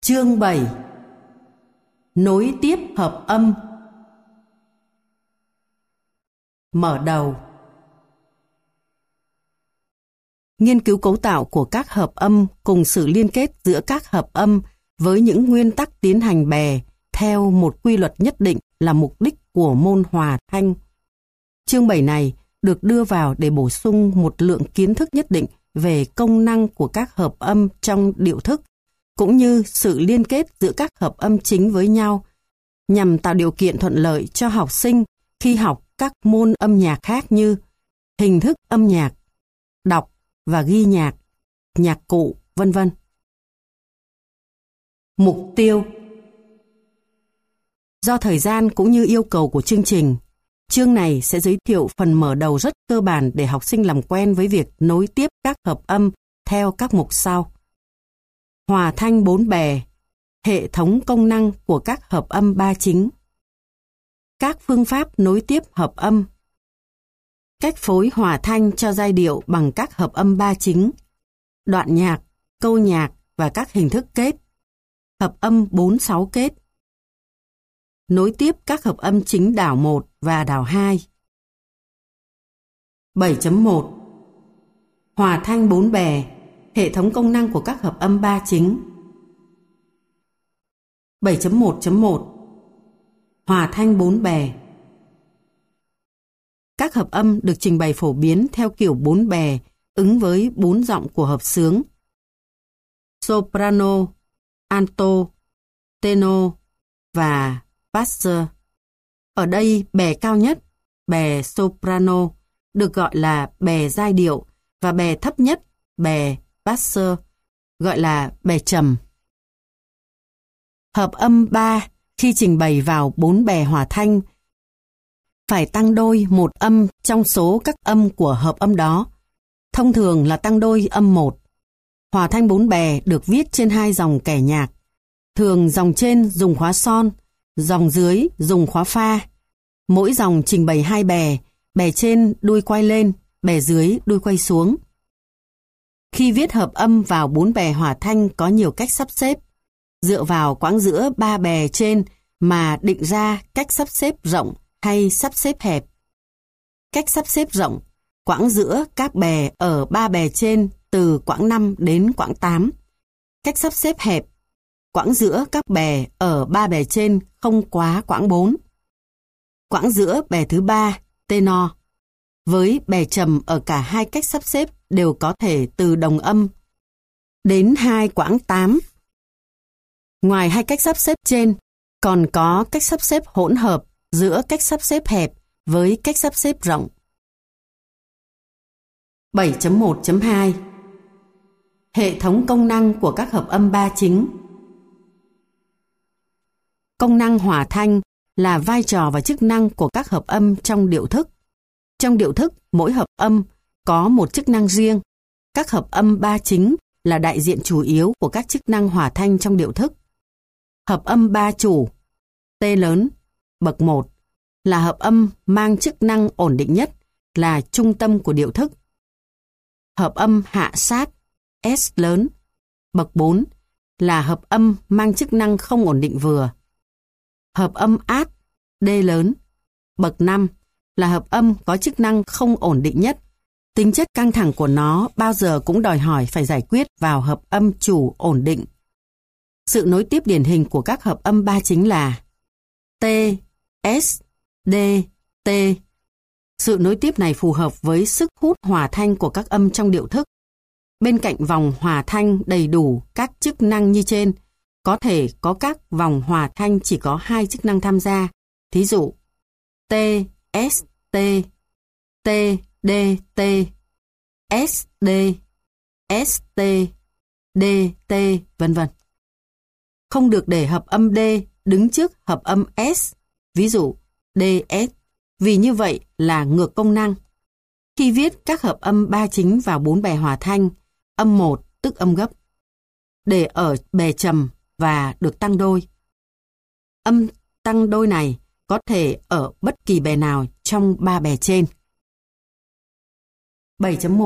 Chương 7. Nối tiếp hợp âm. Mở đầu. Nghiên cứu cấu tạo của các hợp âm cùng sự liên kết giữa các hợp âm với những nguyên tắc tiến hành bè theo một quy luật nhất định là mục đích của môn hòa thanh. Chương 7 này được đưa vào để bổ sung một lượng kiến thức nhất định về công năng của các hợp âm trong điệu thức, cũng như sự liên kết giữa các hợp âm chính với nhau, nhằm tạo điều kiện thuận lợi cho học sinh khi học các môn âm nhạc khác như hình thức âm nhạc, đọc và ghi nhạc, nhạc cụ, vân vân. Mục tiêu. Do thời gian cũng như yêu cầu của chương trình, chương này sẽ giới thiệu phần mở đầu rất cơ bản để học sinh làm quen với việc nối tiếp các hợp âm theo các mục sau. Hòa thanh 4 bè, hệ thống công năng của các hợp âm 3 chính. Các phương pháp nối tiếp hợp âm. Cách phối hòa thanh cho giai điệu bằng các hợp âm 3 chính. Đoạn nhạc, câu nhạc và các hình thức kết. Hợp âm 4/6 kết. Nối tiếp các hợp âm chính đảo 1 và đảo 2. 7.1. Hòa thanh 4 bè, hệ thống công năng của các hợp âm 3 chính. 7.1.1. Hòa thanh 4 bè. Các hợp âm được trình bày phổ biến theo kiểu 4 bè ứng với 4 giọng của hợp xướng: soprano, alto, tenor và basso. Ở đây bè cao nhất, bè soprano, được gọi là bè giai điệu, và bè thấp nhất, bè basso, gọi là bè trầm. Hợp âm 3 khi trình bày vào 4 bè hòa thanh phải tăng đôi một âm trong số các âm của hợp âm đó, thông thường là tăng đôi âm 1. Hòa thanh 4 bè được viết trên 2 dòng kẻ nhạc, thường dòng trên dùng khóa son, dòng dưới dùng khóa pha. Mỗi dòng trình bày 2 bè, bè trên đuôi quay lên, bè dưới đuôi quay xuống. Khi viết hợp âm vào 4 bè hòa thanh có nhiều cách sắp xếp, dựa vào quãng giữa 3 bè trên mà định ra cách sắp xếp rộng hay sắp xếp hẹp. Cách sắp xếp rộng, quãng giữa các bè ở 3 bè trên từ quãng 5 đến quãng 8. Cách sắp xếp hẹp, quãng giữa các bè ở 3 bè trên không quá quãng 4. Quãng giữa bè thứ 3, tenor, với bè trầm ở cả hai cách sắp xếp đều có thể từ đồng âm đến 2 quãng 8. Ngoài hai cách sắp xếp trên, còn có cách sắp xếp hỗn hợp giữa cách sắp xếp hẹp với cách sắp xếp rộng. 7.1.2. Hệ thống công năng của các hợp âm 3 chính. Công năng hòa thanh là vai trò và chức năng của các hợp âm trong điệu thức. Trong điệu thức, mỗi hợp âm có một chức năng riêng. Các hợp âm 3 chính là đại diện chủ yếu của các chức năng hòa thanh trong điệu thức. Hợp âm 3 chủ, T lớn, bậc 1, là hợp âm mang chức năng ổn định nhất, là trung tâm của điệu thức. Hợp âm hạ sát, S lớn, bậc 4, là hợp âm mang chức năng không ổn định vừa. Hợp âm át, D lớn, bậc 5, là hợp âm có chức năng không ổn định nhất. Tính chất căng thẳng của nó bao giờ cũng đòi hỏi phải giải quyết vào hợp âm chủ ổn định. Sự nối tiếp điển hình của các hợp âm 3 chính là T, S, D, T. Sự nối tiếp này phù hợp với sức hút hòa thanh của các âm trong điệu thức. Bên cạnh vòng hòa thanh đầy đủ các chức năng như trên, có thể có các vòng hòa thanh chỉ có 2 chức năng tham gia. Thí dụ T, S, T, T, D, T, S, D, S, T, D, T, vân vân. Không được để hợp âm D đứng trước hợp âm S, ví dụ DS, vì như vậy là ngược công năng. Khi viết các hợp âm 3 chính vào 4 bè hòa thanh, âm 1 tức âm gấp, để ở bè trầm và được tăng đôi. Âm tăng đôi này có thể ở bất kỳ bè nào trong 3 bè trên.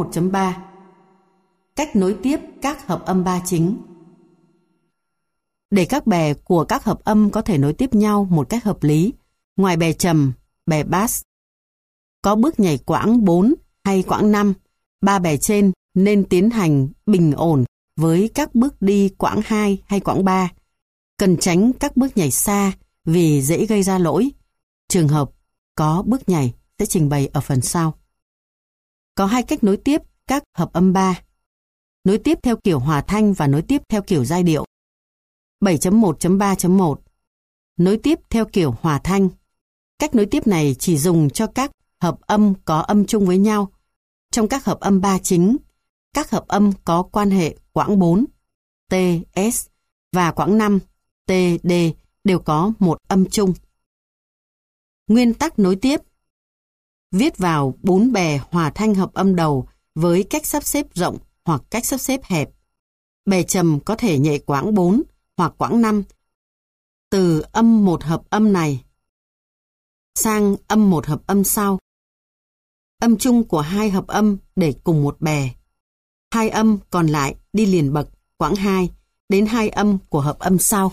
7.1.3. Cách nối tiếp các hợp âm 3 chính. Để các bè của các hợp âm có thể nối tiếp nhau một cách hợp lý, ngoài bè trầm, bè bass, có bước nhảy quãng 4 hay quãng 5, ba bè trên nên tiến hành bình ổn với các bước đi quãng 2 hay quãng 3. Cần tránh các bước nhảy xa vì dễ gây ra lỗi. Trường hợp có bước nhảy sẽ trình bày ở phần sau. Có hai cách nối tiếp các hợp âm 3. Nối tiếp theo kiểu hòa thanh và nối tiếp theo kiểu giai điệu. 7.1.3.1 Nối tiếp theo kiểu hòa thanh. Cách nối tiếp này chỉ dùng cho các hợp âm có âm chung với nhau. Trong các hợp âm 3 chính, các hợp âm có quan hệ quãng 4, T, S và quãng 5, T, D đều có một âm chung. Nguyên tắc nối tiếp. Viết vào 4 bè hòa thanh hợp âm đầu với cách sắp xếp rộng hoặc cách sắp xếp hẹp. Bè trầm có thể nhảy quãng 4 hoặc quãng 5 từ âm một hợp âm này sang âm một hợp âm sau. Âm chung của hai hợp âm để cùng một bè. Hai âm còn lại đi liền bậc quãng 2 đến hai âm của hợp âm sau.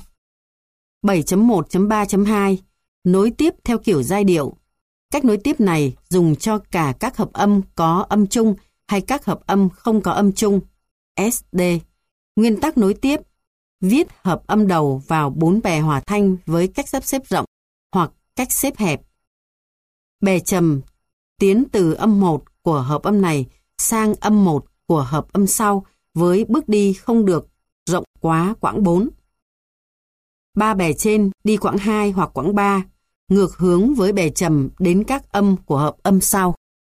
7.1.3.2 Nối tiếp theo kiểu giai điệu. Cách nối tiếp này dùng cho cả các hợp âm có âm chung hay các hợp âm không có âm chung. SD. Nguyên tắc nối tiếp. Viết hợp âm đầu vào 4 bè hòa thanh với cách sắp xếp rộng hoặc cách xếp hẹp. Bè trầm tiến từ âm 1 của hợp âm này sang âm 1 của hợp âm sau với bước đi không được rộng quá quãng 4. Ba bè trên đi quãng 2 hoặc quãng 3, ngược hướng với bè trầm đến các âm của hợp âm sau.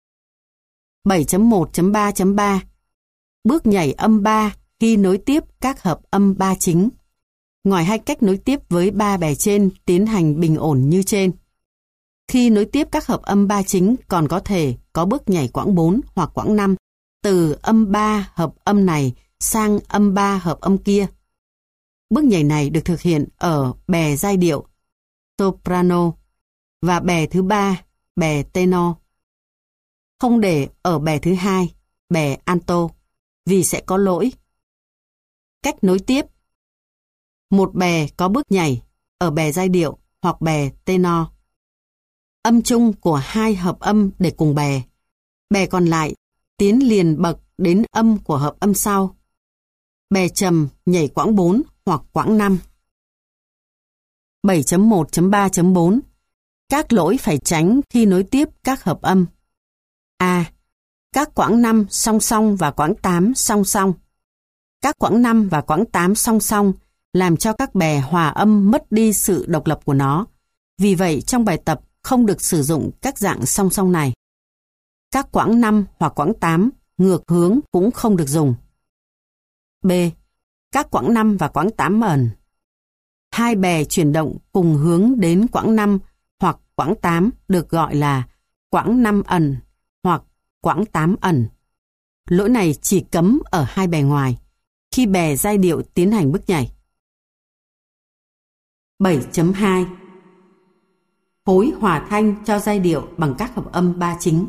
7.1.3.3 Bước nhảy âm 3 khi nối tiếp các hợp âm 3 chính. Ngoài hai cách nối tiếp với 3 bè trên tiến hành bình ổn như trên. Khi nối tiếp các hợp âm 3 chính còn có thể có bước nhảy quãng 4 hoặc quãng 5 từ âm 3 hợp âm này sang âm 3 hợp âm kia. Bước nhảy này được thực hiện ở bè giai điệu soprano và bè thứ 3, bè tenor. Không để ở bè thứ 2, bè alto, vì sẽ có lỗi. Cách nối tiếp. Một bè có bước nhảy ở bè giai điệu hoặc bè tenor. Âm chung của hai hợp âm để cùng bè. Bè còn lại tiến liền bậc đến âm của hợp âm sau. Bè trầm nhảy quãng 4 hoặc quãng 5. 7.1.3.4 Các lỗi phải tránh khi nối tiếp các hợp âm. A. Các quãng 5 song song và quãng 8 song song. Các quãng 5 và quãng 8 song song làm cho các bè hòa âm mất đi sự độc lập của nó. Vì vậy trong bài tập không được sử dụng các dạng song song này. Các quãng 5 hoặc quãng 8 ngược hướng cũng không được dùng. B. Các quãng 5 và quãng 8 ẩn. Hai bè chuyển động cùng hướng đến quãng 5 hoặc quãng 8 được gọi là quãng 5 ẩn hoặc quãng 8 ẩn. Lỗi này chỉ cấm ở hai bè ngoài, khi bè giai điệu tiến hành bước nhảy. 7.2 Phối hòa thanh cho giai điệu bằng các hợp âm 3 chính.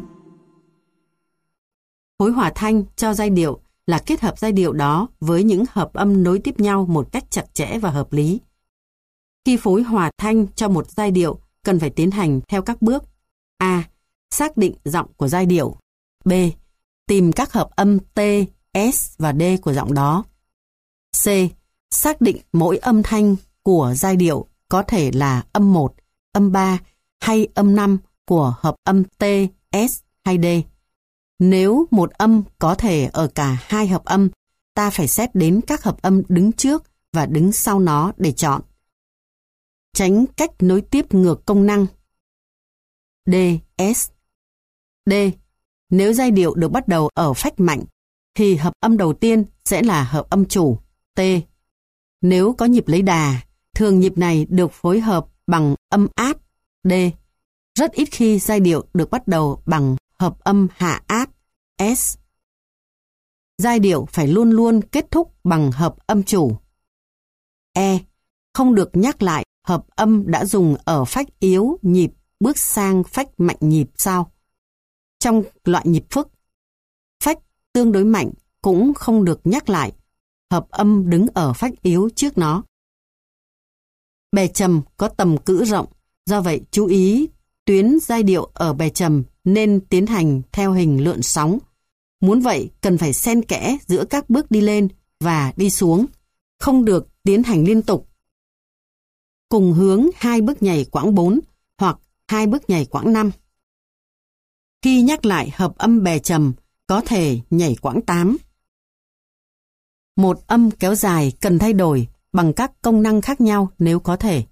Phối hòa thanh cho giai điệu là kết hợp giai điệu đó với những hợp âm nối tiếp nhau một cách chặt chẽ và hợp lý. Khi phối hòa thanh cho một giai điệu cần phải tiến hành theo các bước. A. Xác định giọng của giai điệu. B. Tìm các hợp âm T, S và D của giọng đó. C. Xác định mỗi âm thanh của giai điệu có thể là âm 1, âm 3 hay âm 5 của hợp âm T, S hay D. Nếu một âm có thể ở cả hai hợp âm, ta phải xét đến các hợp âm đứng trước và đứng sau nó để chọn. Tránh cách nối tiếp ngược công năng. D, S. D. Nếu giai điệu được bắt đầu ở phách mạnh, thì hợp âm đầu tiên sẽ là hợp âm chủ, T. Nếu có nhịp lấy đà, thường nhịp này được phối hợp bằng âm áp, D. Rất ít khi giai điệu được bắt đầu bằng hợp âm hạ áp, S. Giai điệu phải luôn luôn kết thúc bằng hợp âm chủ. E. Không được nhắc lại hợp âm đã dùng ở phách yếu nhịp bước sang phách mạnh nhịp sau. Trong loại nhịp phức, phách tương đối mạnh cũng không được nhắc lại hợp âm đứng ở phách yếu trước nó. Bè trầm có tầm cữ rộng, do vậy chú ý tuyến giai điệu ở bè trầm nên tiến hành theo hình lượn sóng. Muốn vậy cần phải xen kẽ giữa các bước đi lên và đi xuống, không được tiến hành liên tục. Cùng hướng 2 bước nhảy quãng 4 hoặc 2 bước nhảy quãng 5. Khi nhắc lại hợp âm bè trầm, có thể nhảy quãng 8. Một âm kéo dài cần thay đổi bằng các công năng khác nhau nếu có thể.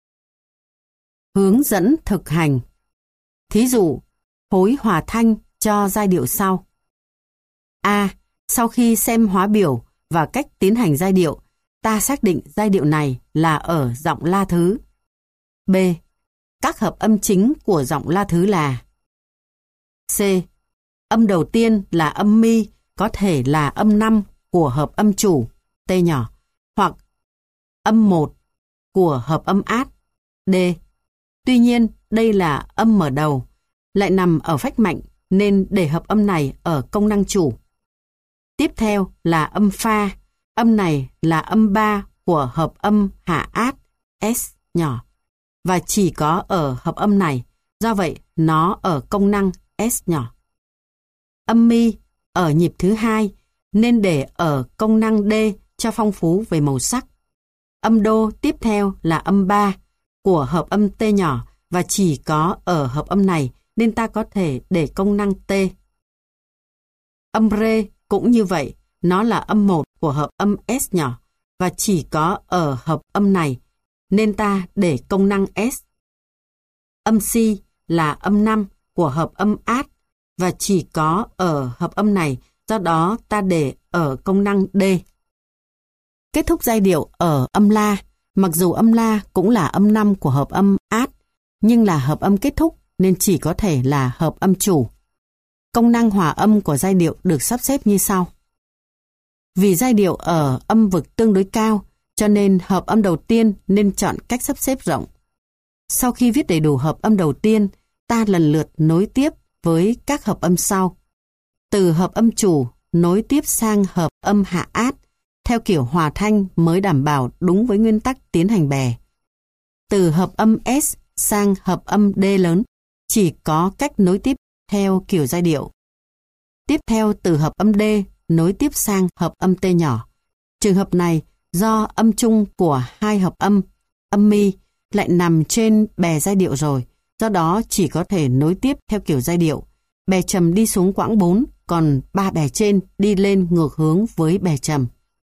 Hướng dẫn thực hành. Thí dụ, phối hòa thanh cho giai điệu sau. A. Sau khi xem hóa biểu và cách tiến hành giai điệu, ta xác định giai điệu này là ở giọng la thứ. B. Các hợp âm chính của giọng la thứ là: C. Âm đầu tiên là âm mi, có thể là âm 5 của hợp âm chủ, T nhỏ, hoặc âm 1 của hợp âm át, D. Tuy nhiên, đây là âm mở đầu, lại nằm ở phách mạnh nên để hợp âm này ở công năng chủ. Tiếp theo là âm pha, âm này là âm 3 của hợp âm hạ át, S nhỏ, và chỉ có ở hợp âm này, do vậy nó ở công năng S nhỏ. Âm mi ở nhịp thứ 2 nên để ở công năng D cho phong phú về màu sắc. Âm đô tiếp theo là âm 3 của hợp âm T nhỏ và chỉ có ở hợp âm này nên ta có thể để công năng T. Âm rê cũng như vậy, nó là âm 1 của hợp âm S nhỏ và chỉ có ở hợp âm này nên ta để công năng S. Âm si là âm 5 của hợp âm át và chỉ có ở hợp âm này, do đó ta để ở công năng D. Kết thúc giai điệu ở âm la, mặc dù âm la cũng là âm 5 của hợp âm át, nhưng là hợp âm kết thúc nên chỉ có thể là hợp âm chủ. Công năng hòa âm của giai điệu được sắp xếp như sau. Vì giai điệu ở âm vực tương đối cao, cho nên hợp âm đầu tiên nên chọn cách sắp xếp rộng. Sau khi viết đầy đủ hợp âm đầu tiên, ta lần lượt nối tiếp với các hợp âm sau. Từ hợp âm chủ nối tiếp sang hợp âm hạ át, theo kiểu hòa thanh mới đảm bảo đúng với nguyên tắc tiến hành bè. Từ hợp âm S sang hợp âm D lớn, chỉ có cách nối tiếp theo kiểu giai điệu. Tiếp theo từ hợp âm D nối tiếp sang hợp âm T nhỏ. Trường hợp này do âm chung của hai hợp âm, âm mi, lại nằm trên bè giai điệu rồi, do đó chỉ có thể nối tiếp theo kiểu giai điệu. Bè trầm đi xuống quãng 4, còn 3 bè trên đi lên ngược hướng với bè trầm.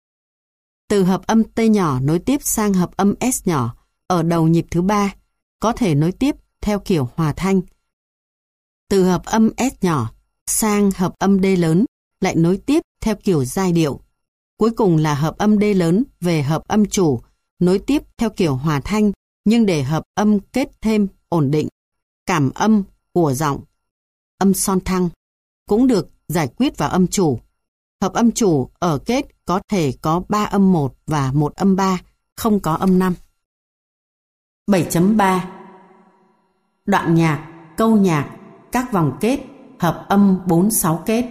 Từ hợp âm T nhỏ nối tiếp sang hợp âm S nhỏ ở đầu nhịp thứ 3, có thể nối tiếp theo kiểu hòa thanh. Từ hợp âm S nhỏ sang hợp âm D lớn lại nối tiếp theo kiểu giai điệu. Cuối cùng là hợp âm D lớn về hợp âm chủ, nối tiếp theo kiểu hòa thanh, nhưng để hợp âm kết thêm ổn định. Cảm âm của giọng, âm son thăng, cũng được giải quyết vào âm chủ. Hợp âm chủ ở kết có thể có 3 âm 1 và 1 âm 3, không có âm 5. 7.3 Đoạn nhạc, câu nhạc, các vòng kết, hợp âm 4-6 kết.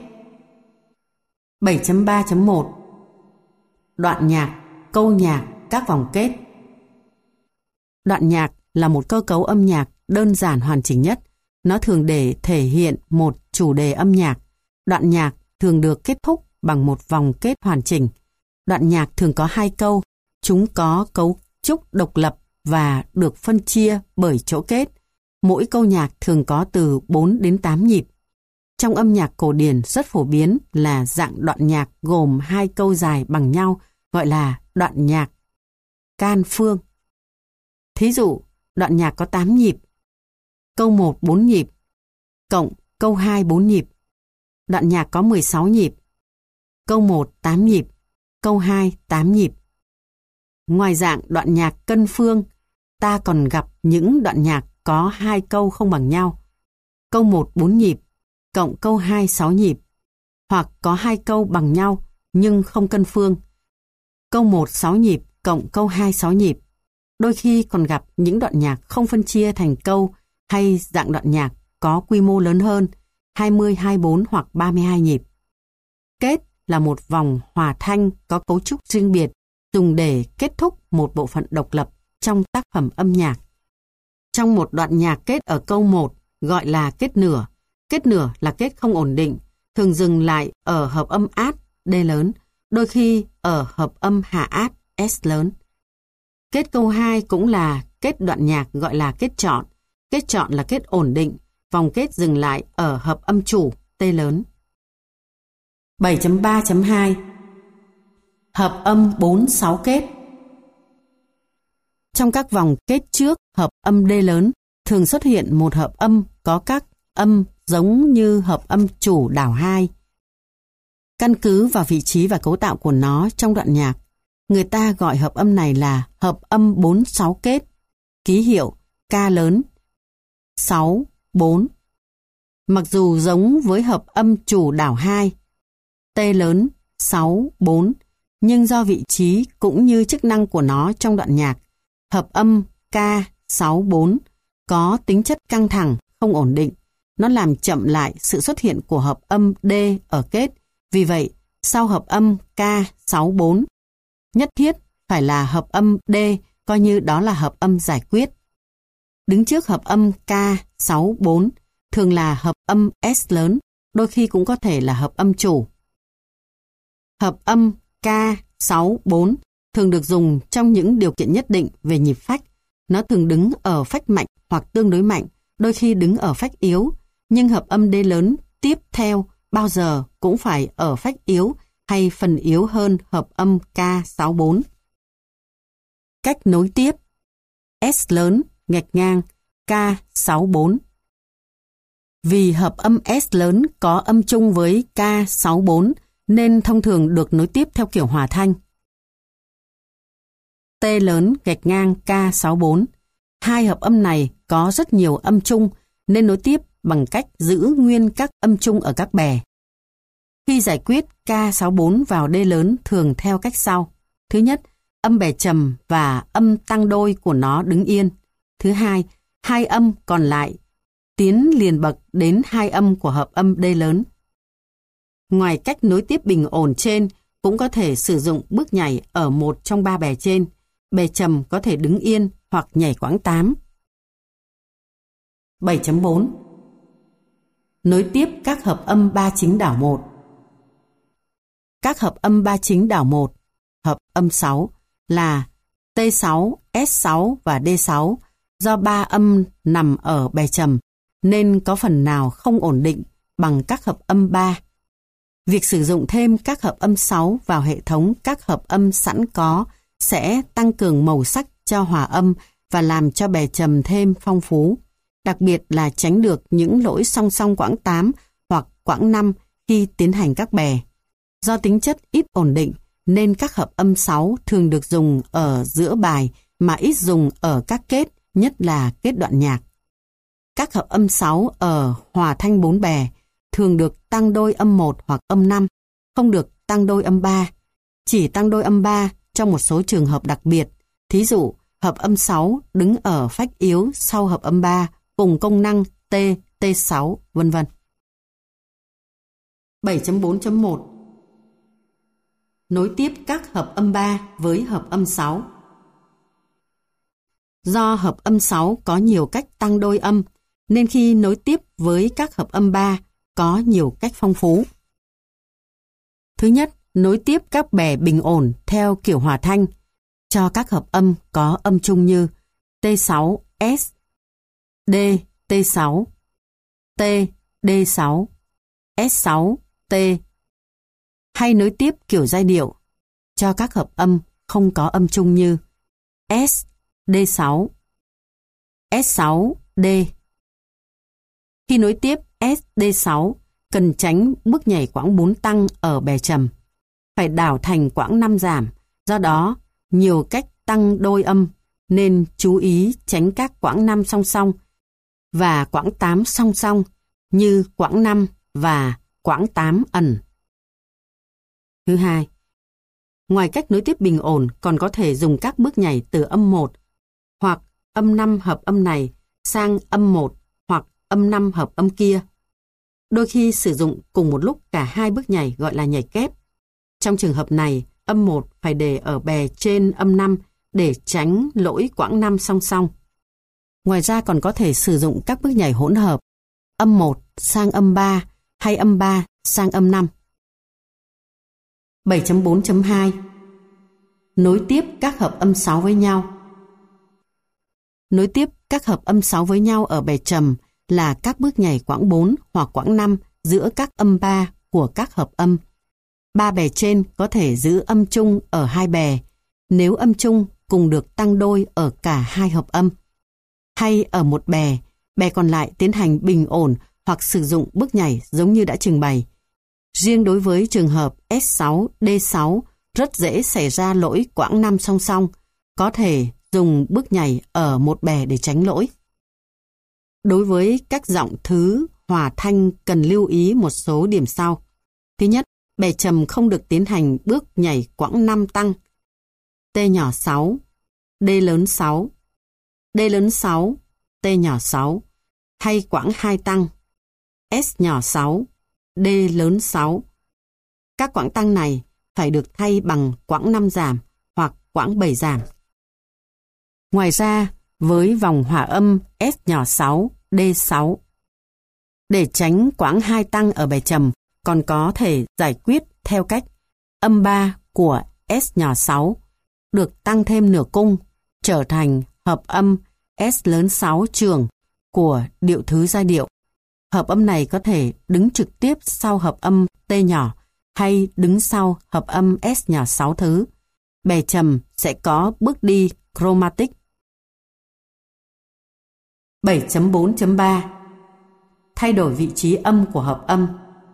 7.3.1 Đoạn nhạc, câu nhạc, các vòng kết. Đoạn nhạc là một cơ cấu âm nhạc đơn giản hoàn chỉnh nhất. Nó thường để thể hiện một chủ đề âm nhạc. Đoạn nhạc thường được kết thúc bằng một vòng kết hoàn chỉnh. Đoạn nhạc thường có 2 câu. Chúng có cấu trúc độc lập và được phân chia bởi chỗ kết. Mỗi câu nhạc thường có từ 4 đến 8 nhịp. Trong âm nhạc cổ điển rất phổ biến là dạng đoạn nhạc gồm 2 câu dài bằng nhau, gọi là đoạn nhạc can phương. Thí dụ, đoạn nhạc có 8 nhịp, câu 1 4 nhịp, cộng câu 2 4 nhịp. Đoạn nhạc có 16 nhịp, câu 1 8 nhịp, câu 2 8 nhịp. Ngoài dạng đoạn nhạc cân phương, ta còn gặp những đoạn nhạc có 2 câu không bằng nhau. Câu 1 4 nhịp, cộng câu 2 6 nhịp, hoặc có 2 câu bằng nhau nhưng không cân phương. Câu 1 6 nhịp, cộng câu 2 6 nhịp. Đôi khi còn gặp những đoạn nhạc không phân chia thành câu hay dạng đoạn nhạc có quy mô lớn hơn, 20, 24 hoặc 32 nhịp. Kết là một vòng hòa thanh có cấu trúc riêng biệt, dùng để kết thúc một bộ phận độc lập. trong tác phẩm âm nhạc. Trong một đoạn nhạc kết ở câu 1 gọi là kết nửa. Kết nửa là kết không ổn định, thường dừng lại ở hợp âm át D lớn, đôi khi ở hợp âm hạ át S lớn. Kết câu 2 cũng là kết đoạn nhạc gọi là kết trọn. Kết trọn là kết ổn định, vòng kết dừng lại ở hợp âm chủ T lớn. 7.3.2 Hợp âm 4-6 kết. Trong các vòng kết trước hợp âm D lớn thường xuất hiện một hợp âm có các âm giống như hợp âm chủ đảo 2. Căn cứ vào vị trí và cấu tạo của nó trong đoạn nhạc, người ta gọi hợp âm này là hợp âm 4-6 kết, ký hiệu K lớn 6, 4. Mặc dù giống với hợp âm chủ đảo 2, T lớn 6, 4, nhưng do vị trí cũng như chức năng của nó trong đoạn nhạc, hợp âm K 6, 4 có tính chất căng thẳng, không ổn định. Nó làm chậm lại sự xuất hiện của hợp âm D ở kết. Vì vậy, sau hợp âm K 6, 4, nhất thiết phải là hợp âm D, coi như đó là hợp âm giải quyết. Đứng trước hợp âm K 6, 4 thường là hợp âm S lớn, đôi khi cũng có thể là hợp âm chủ. Hợp âm K 6, 4 thường được dùng trong những điều kiện nhất định về nhịp phách. Nó thường đứng ở phách mạnh hoặc tương đối mạnh, đôi khi đứng ở phách yếu, nhưng hợp âm D lớn tiếp theo bao giờ cũng phải ở phách yếu hay phần yếu hơn hợp âm K64. Cách nối tiếp S lớn _ K64. Vì hợp âm S lớn có âm chung với K64 nên thông thường được nối tiếp theo kiểu hòa thanh. T lớn _ K64. Hai hợp âm này có rất nhiều âm chung nên nối tiếp bằng cách giữ nguyên các âm chung ở các bè. Khi giải quyết K64 vào D lớn thường theo cách sau. Thứ nhất, âm bè trầm và âm tăng đôi của nó đứng yên. Thứ hai, hai âm còn lại tiến liền bậc đến hai âm của hợp âm D lớn. Ngoài cách nối tiếp bình ổn trên, cũng có thể sử dụng bước nhảy ở một trong ba bè trên. Bè trầm có thể đứng yên hoặc nhảy quãng 8. 7.4 Nối tiếp các hợp âm ba chính đảo 1. Các hợp âm ba chính đảo 1, hợp âm 6 là T6, S6 và D6. Do ba âm nằm ở bè trầm nên có phần nào không ổn định bằng các hợp âm 3. Việc sử dụng thêm các hợp âm 6 vào hệ thống các hợp âm sẵn có sẽ tăng cường màu sắc cho hòa âm và làm cho bè trầm thêm phong phú, đặc biệt là tránh được những lỗi song song quãng 8 hoặc quãng 5 khi tiến hành các bè. Do tính chất ít ổn định nên các hợp âm 6 thường được dùng ở giữa bài mà ít dùng ở các kết, nhất là kết đoạn nhạc. Các hợp âm 6 ở hòa thanh 4 bè thường được tăng đôi âm 1 hoặc âm 5, không được tăng đôi âm 3. Chỉ tăng đôi âm 3 trong một số trường hợp đặc biệt. Thí dụ, hợp âm 6 đứng ở phách yếu sau hợp âm 3 cùng công năng T, T6, vân vân. 7.4.1 Nối tiếp các hợp âm 3 với hợp âm 6. Do hợp âm 6 có nhiều cách tăng đôi âm, nên khi nối tiếp với các hợp âm 3 có nhiều cách phong phú. Thứ nhất, nối tiếp các bè bình ổn theo kiểu hòa thanh cho các hợp âm có âm chung như T6, S, D, T6, T, D6, S6, T. Hay nối tiếp kiểu giai điệu cho các hợp âm không có âm chung như S, D6, S6, D. Khi nối tiếp S, D6, cần tránh bước nhảy quãng 4 tăng ở bè trầm. Phải đảo thành quãng 5 giảm, do đó nhiều cách tăng đôi âm nên chú ý tránh các quãng 5 song song và quãng 8 song song như quãng 5 và quãng 8 ẩn. Thứ hai, ngoài cách nối tiếp bình ổn còn có thể dùng các bước nhảy từ âm 1 hoặc âm 5 hợp âm này sang âm 1 hoặc âm 5 hợp âm kia. Đôi khi sử dụng cùng một lúc cả hai bước nhảy gọi là nhảy kép. Trong trường hợp này, âm 1 phải để ở bè trên âm 5 để tránh lỗi quãng năm song song. Ngoài ra còn có thể sử dụng các bước nhảy hỗn hợp âm 1 sang âm 3 hay âm 3 sang âm 5. 7.4.2 Nối tiếp các hợp âm 6 với nhau. Nối tiếp các hợp âm 6 với nhau ở bè trầm là các bước nhảy quãng 4 hoặc quãng 5 giữa các âm 3 của các hợp âm. 3 bè trên có thể giữ âm chung ở 2 bè, nếu âm chung cùng được tăng đôi ở cả 2 hợp âm. Hay ở một bè, bè còn lại tiến hành bình ổn hoặc sử dụng bước nhảy giống như đã trình bày. Riêng đối với trường hợp S6, D6 rất dễ xảy ra lỗi quãng 5 song song, có thể dùng bước nhảy ở một bè để tránh lỗi. Đối với các giọng thứ hòa thanh cần lưu ý một số điểm sau. Thứ nhất, bè trầm không được tiến hành bước nhảy quãng 5 tăng. T nhỏ 6, D lớn 6, D lớn 6, T nhỏ 6, hay quãng 2 tăng, S nhỏ 6, D lớn 6. Các quãng tăng này phải được thay bằng quãng 5 giảm hoặc quãng 7 giảm. Ngoài ra, với vòng hòa âm S nhỏ 6, D6, để tránh quãng 2 tăng ở bè trầm, còn có thể giải quyết theo cách âm 3 của S nhỏ 6 được tăng thêm nửa cung trở thành hợp âm S lớn 6 trường của điệu thứ giai điệu. Hợp âm này có thể đứng trực tiếp sau hợp âm T nhỏ hay đứng sau hợp âm S nhỏ 6 thứ. Bè trầm sẽ có bước đi chromatic. 7.4.3 Thay đổi vị trí âm của hợp âm.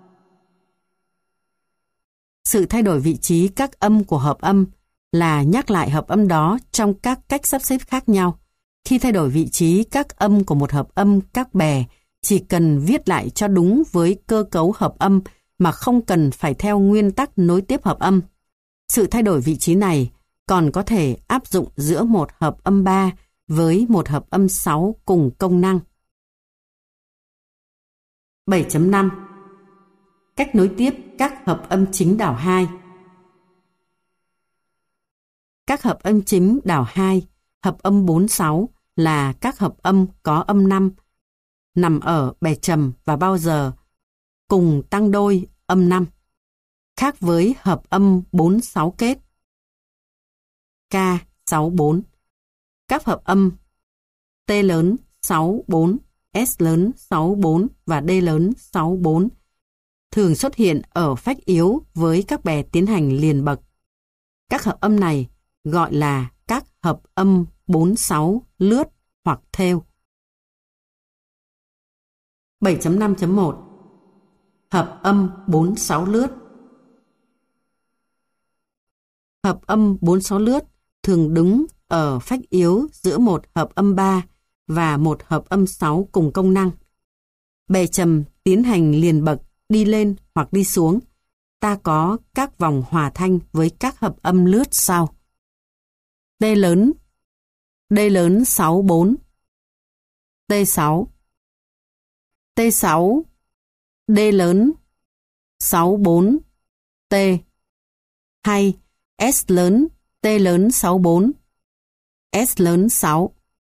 Sự thay đổi vị trí các âm của hợp âm là nhắc lại hợp âm đó trong các cách sắp xếp khác nhau. Khi thay đổi vị trí các âm của một hợp âm các bè, chỉ cần viết lại cho đúng với cơ cấu hợp âm mà không cần phải theo nguyên tắc nối tiếp hợp âm. Sự thay đổi vị trí này còn có thể áp dụng giữa một hợp âm 3 với một hợp âm 6 cùng công năng. 7.5 Cách nối tiếp các hợp âm chính đảo 2. Các hợp âm chính đảo 2, hợp âm 4-6 là các hợp âm có âm 5 nằm ở bè trầm và bao giờ cùng tăng đôi âm 5. Khác với hợp âm 4-6 kết K64, các hợp âm T lớn 6-4, S lớn 6-4 và D lớn 6-4 thường xuất hiện ở phách yếu với các bè tiến hành liền bậc. Các hợp âm này gọi là các hợp âm 4-6 lướt hoặc thêu. 7.5.1 Hợp âm 4-6 lướt. Hợp âm 4-6 lướt thường đứng ở phách yếu giữa một hợp âm 3 và một hợp âm 6 cùng công năng. Bè trầm tiến hành liền bậc đi lên hoặc đi xuống. Ta có các vòng hòa thanh với các hợp âm lướt sau. D lớn 6-4, T6, T6, D lớn 6-4, T, hay S lớn, T lớn 6-4, S lớn 6,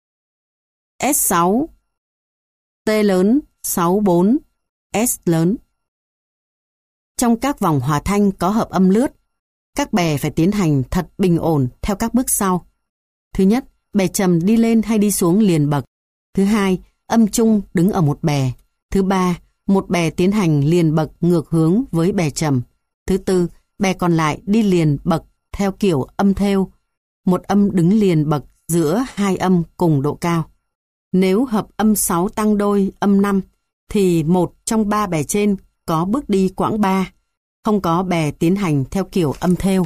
S6, T lớn 6-4, S lớn. Trong các vòng hòa thanh có hợp âm lướt, các bè phải tiến hành thật bình ổn theo các bước sau. Thứ nhất, bè trầm đi lên hay đi xuống liền bậc. Thứ hai, âm chung đứng ở một bè. Thứ ba, một bè tiến hành liền bậc ngược hướng với bè trầm. Thứ tư, bè còn lại đi liền bậc theo kiểu âm thêu. Một âm đứng liền bậc giữa hai âm cùng độ cao. Nếu hợp âm 6 tăng đôi âm 5, thì một trong 3 bè trên có bước đi quãng 3, không có bè tiến hành theo kiểu âm thêu.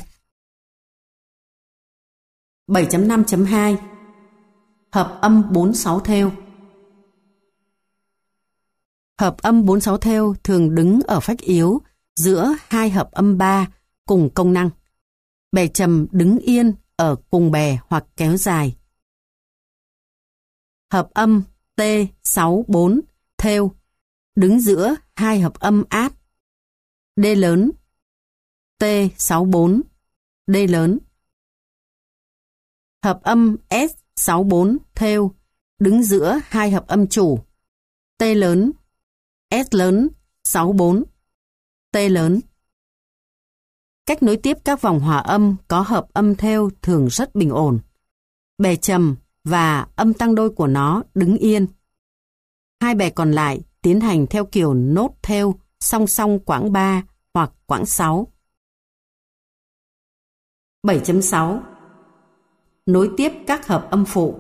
7.5.2 Hợp âm 4-6 thêu. Hợp âm 4-6 thêu thường đứng ở phách yếu giữa hai hợp âm 3 cùng công năng. Bè trầm đứng yên ở cùng bè hoặc kéo dài. Hợp âm T6-4 thêu đứng giữa hai hợp âm át. D lớn, T6-4, D lớn. Hợp âm S64 thêu đứng giữa hai hợp âm chủ T lớn, S lớn 64, T lớn. Cách nối tiếp các vòng hòa âm có hợp âm thêu thường rất bình ổn. Bè trầm và âm tăng đôi của nó đứng yên. Hai bè còn lại tiến hành theo kiểu nốt thêu song song quãng 3 hoặc quãng 6. 7.6 Nối tiếp các hợp âm phụ.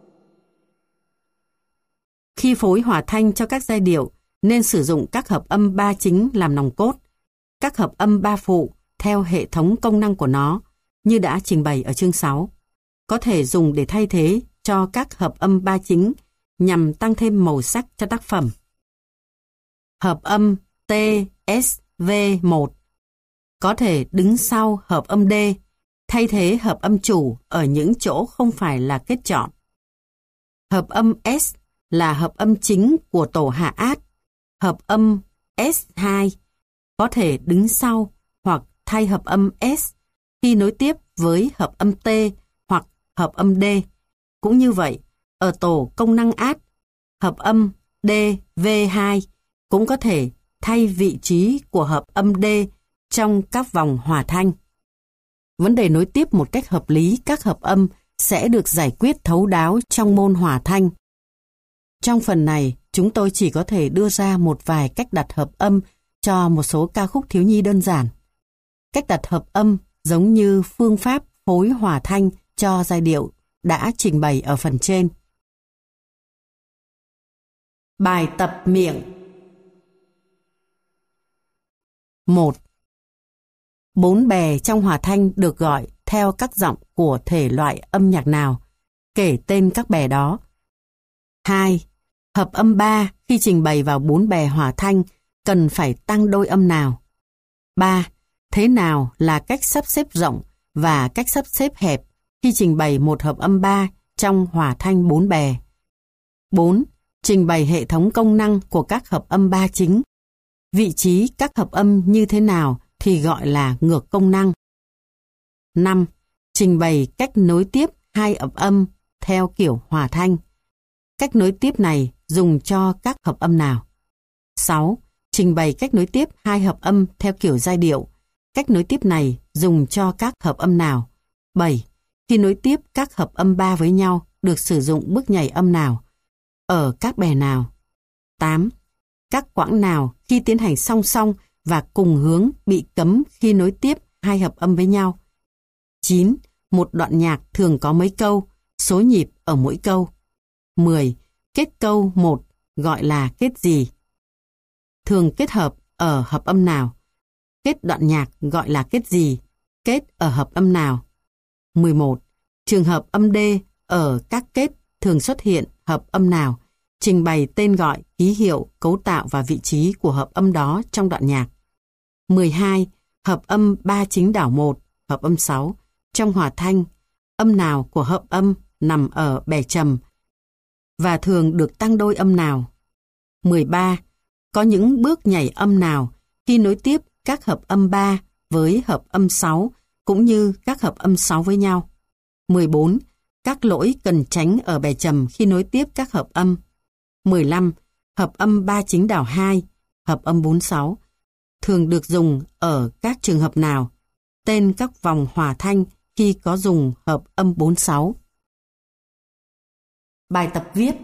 Khi phối hòa thanh cho các giai điệu nên sử dụng các hợp âm 3 chính làm nòng cốt. Các hợp âm 3 phụ theo hệ thống công năng của nó như đã trình bày ở chương 6 có thể dùng để thay thế cho các hợp âm 3 chính nhằm tăng thêm màu sắc cho tác phẩm. Hợp âm T, S, V1 có thể đứng sau hợp âm D, thay thế hợp âm chủ ở những chỗ không phải là kết chọn. Hợp âm S là hợp âm chính của tổ hạ át. Hợp âm S2 có thể đứng sau hoặc thay hợp âm S khi nối tiếp với hợp âm T hoặc hợp âm D. Cũng như vậy, ở tổ công năng át, hợp âm D, V2 cũng có thể thay vị trí của hợp âm D trong các vòng hòa thanh. Vấn đề nối tiếp một cách hợp lý các hợp âm sẽ được giải quyết thấu đáo trong môn hòa thanh. Trong phần này, chúng tôi chỉ có thể đưa ra một vài cách đặt hợp âm cho một số ca khúc thiếu nhi đơn giản. Cách đặt hợp âm giống như phương pháp phối hòa thanh cho giai điệu đã trình bày ở phần trên. Bài tập miệng. 1. 4 bè trong hòa thanh được gọi theo các giọng của thể loại âm nhạc nào? Kể tên các bè đó. 2. Hợp âm 3 khi trình bày vào 4 bè hòa thanh cần phải tăng đôi âm nào? 3. Thế nào là cách sắp xếp rộng và cách sắp xếp hẹp khi trình bày một hợp âm 3 trong hòa thanh 4 bè? 4. Trình bày hệ thống công năng của các hợp âm 3 chính. Vị trí các hợp âm như thế nào thì gọi là ngược công năng. 5. Trình bày cách nối tiếp hai hợp âm theo kiểu hòa thanh. Cách nối tiếp này dùng cho các hợp âm nào? 6. Trình bày cách nối tiếp hai hợp âm theo kiểu giai điệu. Cách nối tiếp này dùng cho các hợp âm nào? 7. Khi nối tiếp các hợp âm 3 với nhau được sử dụng bước nhảy âm nào? Ở các bè nào? 8. Các quãng nào khi tiến hành song song và cùng hướng bị cấm khi nối tiếp hai hợp âm với nhau? 9. Một đoạn nhạc thường có mấy câu, số nhịp ở mỗi câu? 10. Kết câu 1 gọi là kết gì? Thường kết hợp ở hợp âm nào? Kết đoạn nhạc gọi là kết gì? Kết ở hợp âm nào? 11. Trường hợp âm D ở các kết thường xuất hiện hợp âm nào? Trình bày tên gọi, ký hiệu, cấu tạo và vị trí của hợp âm đó trong đoạn nhạc. 12. Hợp âm 3 chính đảo 1, hợp âm 6. Trong hòa thanh, âm nào của hợp âm nằm ở bè trầm và thường được tăng đôi âm nào? 13. Có những bước nhảy âm nào khi nối tiếp các hợp âm 3 với hợp âm 6 cũng như các hợp âm 6 với nhau? 14. Các lỗi cần tránh ở bè trầm khi nối tiếp các hợp âm. 15. Hợp âm 3 chính đảo 2, hợp âm 46 thường được dùng ở các trường hợp nào? Tên các vòng hòa thanh khi có dùng hợp âm 46. Bài tập viết.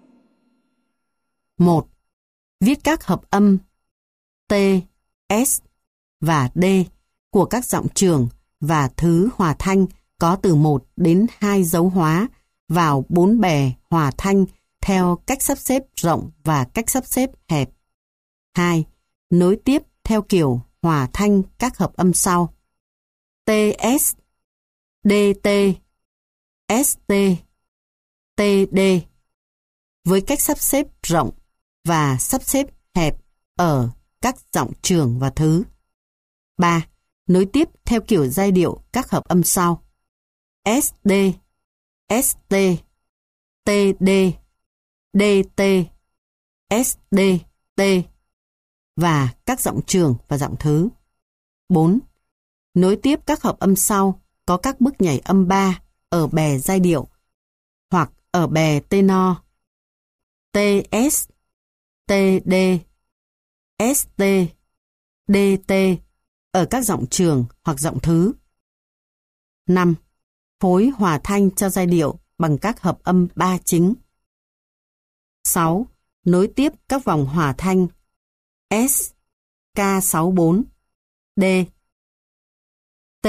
1. Viết các hợp âm T, S và D của các giọng trường và thứ hòa thanh có từ 1 đến 2 dấu hóa vào 4 bè hòa thanh theo cách sắp xếp rộng và cách sắp xếp hẹp. 2. Nối tiếp theo kiểu hòa thanh các hợp âm sau: TS, DT, ST, TD với cách sắp xếp rộng và sắp xếp hẹp ở các giọng trường và thứ. 3. Nối tiếp theo kiểu giai điệu các hợp âm sau: SD, ST, TD, DT, SD, T và các giọng trường và giọng thứ. 4. Nối tiếp các hợp âm sau có các bước nhảy âm 3 ở bè giai điệu hoặc ở bè tenor. TS, TD, ST, DT ở các giọng trường hoặc giọng thứ. 5. Phối hòa thanh cho giai điệu bằng các hợp âm ba chính. 6. Nối tiếp các vòng hòa thanh S, K64, D, T,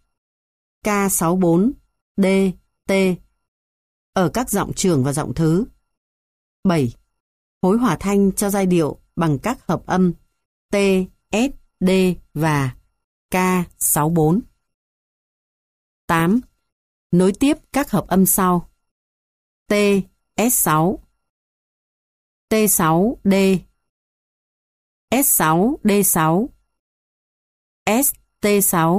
K64, D, T ở các giọng trường và giọng thứ. 7. Phối hòa thanh cho giai điệu bằng các hợp âm T, S, D và K64. 8. Nối tiếp các hợp âm sau T, S6, T6, D, S6, D6, ST6,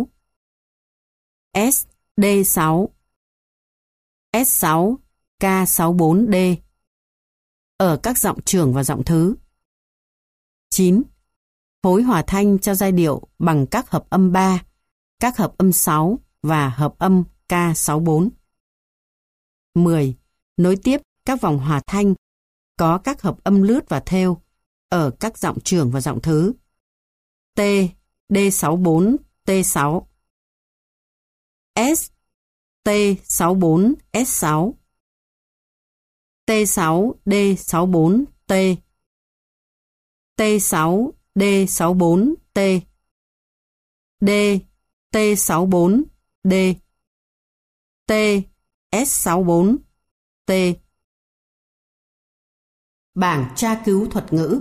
SD6, S6, K64D ở các giọng trường và giọng thứ. 9. Phối hòa thanh cho giai điệu bằng các hợp âm 3, các hợp âm 6 và hợp âm K64. 10. Nối tiếp các vòng hòa thanh có các hợp âm lướt và thêu ở các giọng trường và giọng thứ. T, D64, T6, S, T64, S6, T6, D64, T, T6, D64, T, D, T64, D, T, S64, T. Bảng tra cứu thuật ngữ.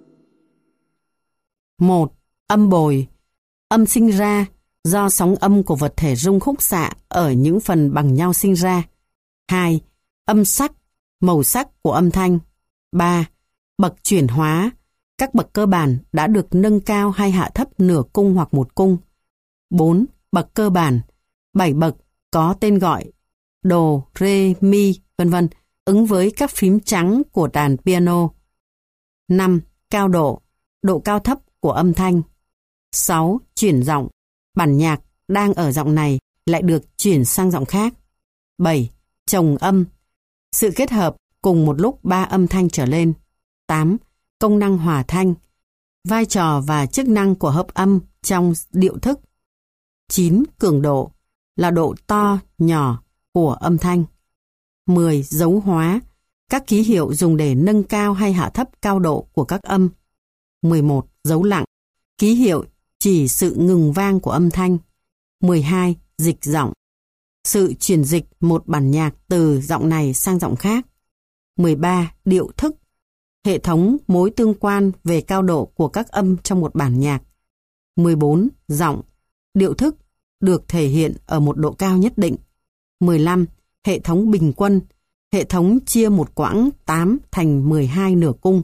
1. Âm bồi. Âm sinh ra do sóng âm của vật thể rung khúc xạ ở những phần bằng nhau sinh ra. 2. Âm sắc, màu sắc của âm thanh. 3. Bậc chuyển hóa. Các bậc cơ bản đã được nâng cao hay hạ thấp nửa cung hoặc một cung. 4. Bậc cơ bản. 7 bậc có tên gọi đồ, rê, mi, vân vân, ứng với các phím trắng của đàn piano. 5. Cao độ. Độ cao thấp của âm thanh. 6. Chuyển giọng. Bản nhạc đang ở giọng này lại được chuyển sang giọng khác. 7. Chồng âm. Sự kết hợp cùng một lúc 3 âm thanh trở lên. 8. Công năng hòa thanh. Vai trò và chức năng của hợp âm trong điệu thức. 9. Cường độ là độ to, nhỏ của âm thanh. 10. Dấu hóa. Các ký hiệu dùng để nâng cao hay hạ thấp cao độ của các âm. 11. Dấu lặng. Ký hiệu chỉ sự ngừng vang của âm thanh. 12. Dịch giọng. Sự chuyển dịch một bản nhạc từ giọng này sang giọng khác. 13. Điệu thức. Hệ thống mối tương quan về cao độ của các âm trong một bản nhạc. 14. Giọng. Điệu thức được thể hiện ở một độ cao nhất định. 15. Hệ thống bình quân. Hệ thống chia một quãng 8 thành 12 nửa cung.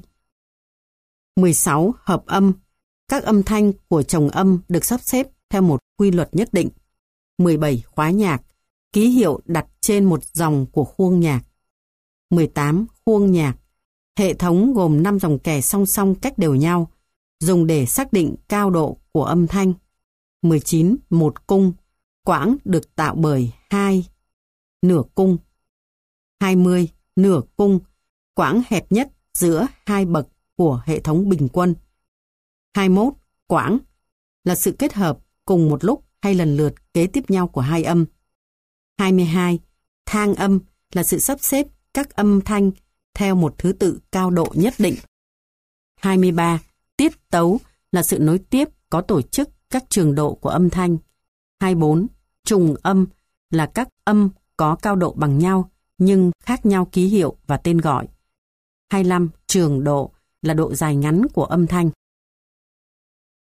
16. Hợp âm. Các âm thanh của chồng âm được sắp xếp theo một quy luật nhất định. 17. Khóa nhạc. Ký hiệu đặt trên một dòng của khuôn nhạc. 18. Khuôn nhạc. Hệ thống gồm 5 dòng kẻ song song cách đều nhau, dùng để xác định cao độ của âm thanh. 19. Một cung. Quãng được tạo bởi 2 nửa cung. 20. Nửa cung. Quãng hẹp nhất giữa 2 bậc của hệ thống bình quân. 21. Quãng là sự kết hợp cùng một lúc hay lần lượt kế tiếp nhau của 2 âm. 22. Thang âm là sự sắp xếp các âm thanh theo một thứ tự cao độ nhất định. 23. Tiết tấu là sự nối tiếp có tổ chức các trường độ của âm thanh. 24. Trùng âm là các âm có cao độ bằng nhau nhưng khác nhau ký hiệu và tên gọi. 25. Trường độ là độ dài ngắn của âm thanh.